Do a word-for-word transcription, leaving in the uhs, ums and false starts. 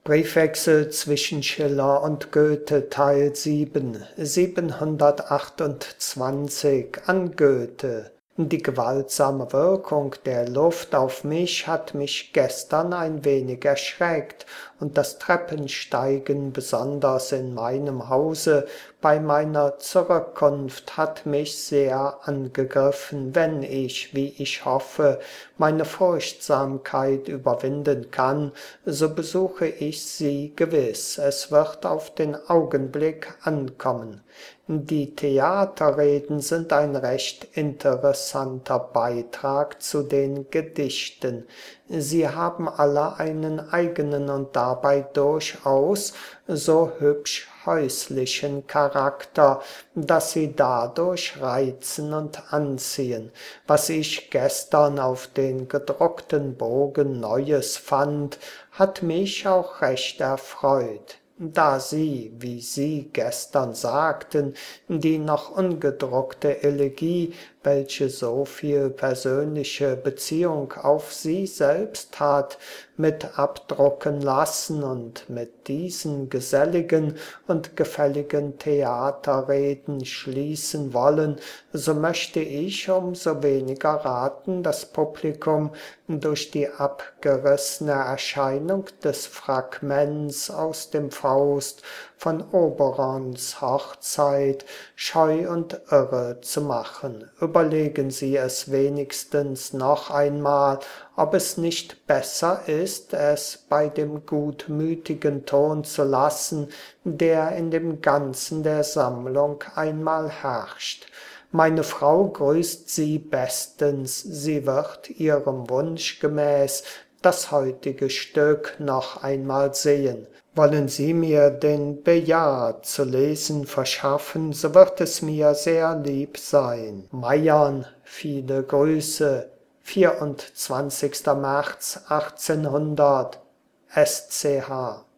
Briefwechsel zwischen Schiller und Goethe Teil sieben, siebenhundertachtundzwanzig an Goethe. Die gewaltsame Wirkung der Luft auf mich hat mich gestern ein wenig erschreckt, und das Treppensteigen besonders in meinem Hause bei meiner Zurückkunft hat mich sehr angegriffen. Wenn ich, wie ich hoffe, meine Furchtsamkeit überwinden kann, so besuche ich Sie gewiss. Es wird auf den Augenblick ankommen. Die Theaterreden sind ein recht interessanter Beitrag zu den Gedichten. Sie haben alle einen eigenen und dabei durchaus so hübsch häuslichen Charakter, dass sie dadurch reizen und anziehen. Was ich gestern auf den gedruckten Bogen Neues fand, hat mich auch recht erfreut. Da Sie, wie Sie gestern sagten, die noch ungedruckte Elegie, welche so viel persönliche Beziehung auf Sie selbst hat, mit abdrucken lassen und mit diesen geselligen und gefälligen Theaterreden schließen wollen, so möchte ich umso weniger raten, das Publikum durch die abgerissene Erscheinung des Fragments aus dem Faust von Oberons Hochzeit scheu und irre zu machen. Überlegen Sie es wenigstens noch einmal, ob es nicht besser ist, es bei dem gutmütigen Ton zu lassen, der in dem Ganzen der Sammlung einmal herrscht. Meine Frau grüßt Sie bestens, sie wird Ihrem Wunsch gemäß das heutige Stück noch einmal sehen. Wollen Sie mir den Bejahr zu lesen verschaffen, so wird es mir sehr lieb sein. Meiern, viele Grüße. vierundzwanzigster März achtzehnhundert S C H